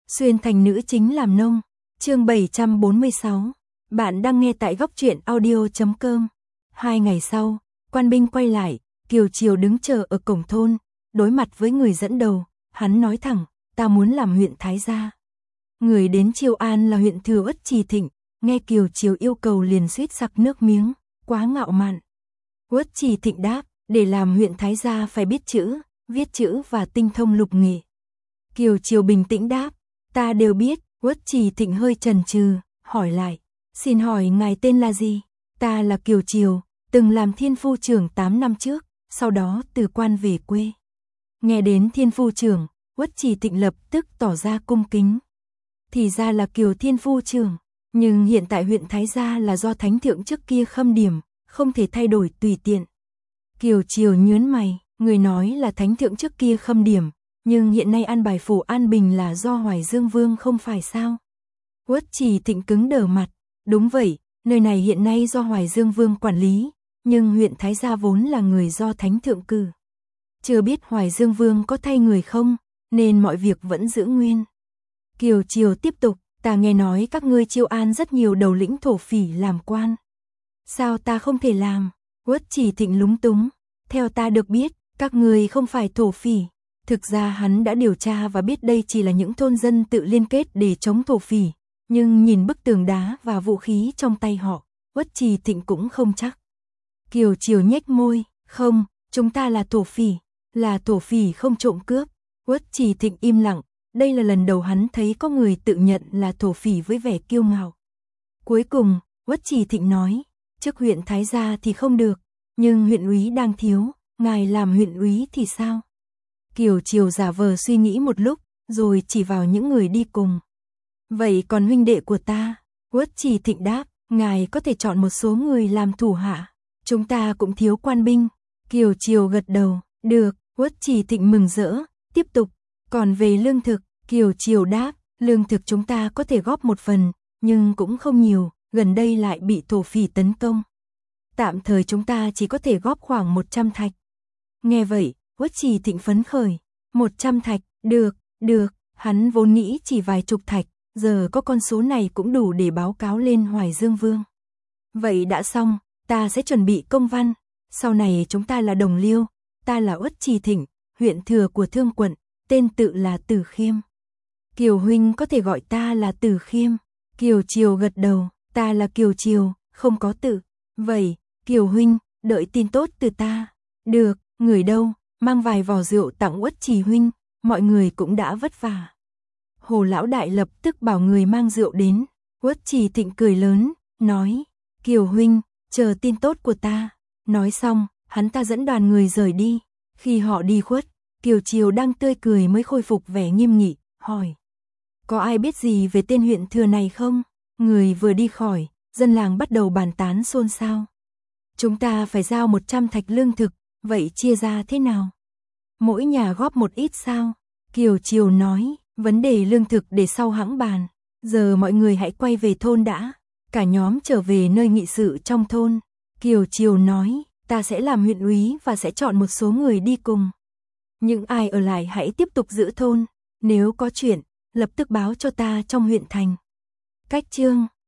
Xuyên thành nữ chính làm nông. Chương 746. Bạn đang nghe tại góc truyện audio.com. 2 ngày sau, quan binh quay lại, Kiều Triều đứng chờ ở cổng thôn, đối mặt với người dẫn đầu, hắn nói thẳng, ta muốn làm huyện Thái Gia. Người đến Chiêu An là huyện Thừa Uất Trì Thịnh, nghe Kiều Triều yêu cầu liền suýt sặc nước miếng, quá ngạo mạn. Uất Trì Thịnh đáp, để làm huyện Thái Gia phải biết chữ, viết chữ và tinh thông lục nghề. Kiều Triều bình tĩnh đáp, ta đều biết. Uất Trì Thịnh hơi chần chừ, hỏi lại, xin hỏi ngài tên là gì? Ta là Kiều Triều, từng làm thiên phu trưởng 8 năm trước, sau đó từ quan về quê. Nghe đến thiên phu trưởng, Uất Trì Thịnh lập tức tỏ ra cung kính. Thì ra là Kiều thiên phu trưởng, nhưng hiện tại huyện Thái Gia là do thánh thượng trước kia khâm điểm, không thể thay đổi tùy tiện. Kiều Triều nhướng mày, người nói là thánh thượng trước kia khâm điểm, nhưng hiện nay an bài phủ An Bình là do Hoài Dương Vương không phải sao? Uất Trì Thịnh cứng đờ mặt, đúng vậy, nơi này hiện nay do Hoài Dương Vương quản lý, nhưng huyện Thái Gia vốn là người do thánh thượng cử. Chưa biết Hoài Dương Vương có thay người không, nên mọi việc vẫn giữ nguyên. Kiều Triều tiếp tục, ta nghe nói các ngươi Chiêu An rất nhiều đầu lĩnh thổ phỉ làm quan. Sao ta không thể làm? Uất Trì Thịnh lúng túng, theo ta được biết, các ngươi không phải thổ phỉ. Thực ra hắn đã điều tra và biết đây chỉ là những thôn dân tự liên kết để chống thổ phỉ, nhưng nhìn bức tường đá và vũ khí trong tay họ, Uất Trì Thịnh cũng không chắc. Kiều Triều nhếch môi, không, chúng ta là thổ phỉ không trộm cướp. Uất Trì Thịnh im lặng, đây là lần đầu hắn thấy có người tự nhận là thổ phỉ với vẻ kiêu ngạo. Cuối cùng, Uất Trì Thịnh nói, trước huyện Thái Gia thì không được, nhưng huyện úy đang thiếu, ngài làm huyện úy thì sao? Kiều Triều giả vờ suy nghĩ một lúc, rồi chỉ vào những người đi cùng. Vậy còn huynh đệ của ta? Uất Trì Thịnh đáp, ngài có thể chọn một số người làm thủ hạ. Chúng ta cũng thiếu quan binh. Kiều Triều gật đầu, được. Uất Trì Thịnh mừng rỡ, tiếp tục. Còn về lương thực, Kiều Triều đáp, lương thực chúng ta có thể góp một phần, nhưng cũng không nhiều, gần đây lại bị thổ phỉ tấn công. Tạm thời chúng ta chỉ có thể góp khoảng 100 thạch. Nghe vậy, Uất Trì Thịnh phấn khởi, 100 thạch, được, hắn vốn nghĩ chỉ vài chục thạch, giờ có con số này cũng đủ để báo cáo lên Hoài Dương Vương. Vậy đã xong, ta sẽ chuẩn bị công văn, sau này chúng ta là đồng liêu, ta là Uất Trì Thịnh, huyện thừa của Thương quận, tên tự là Từ Khiêm. Kiều huynh có thể gọi ta là Từ Khiêm. Kiều Triều gật đầu, ta là Kiều Triều, không có tự. Vậy, Kiều huynh, đợi tin tốt từ ta. Được, người đâu? Mang vài vò rượu tặng Uất Trì huynh, mọi người cũng đã vất vả. Hồ lão đại lập tức bảo người mang rượu đến. Uất Trì Thịnh cười lớn, nói, Kiều huynh, chờ tin tốt của ta. Nói xong, hắn ta dẫn đoàn người rời đi. Khi họ đi khuất, Kiều Triều đang tươi cười mới khôi phục vẻ nghiêm nghị, hỏi, có ai biết gì về tên huyện thừa này không? Người vừa đi khỏi, dân làng bắt đầu bàn tán xôn xao. Chúng ta phải giao 100 thạch lương thực, vậy chia ra thế nào? Mỗi nhà góp một ít sao? Kiều Triều nói, vấn đề lương thực để sau hãng bàn. Giờ mọi người hãy quay về thôn đã. Cả nhóm trở về nơi nghị sự trong thôn. Kiều Triều nói, ta sẽ làm huyện úy và sẽ chọn một số người đi cùng. Những ai ở lại hãy tiếp tục giữ thôn. Nếu có chuyện, lập tức báo cho ta trong huyện thành. Cách chương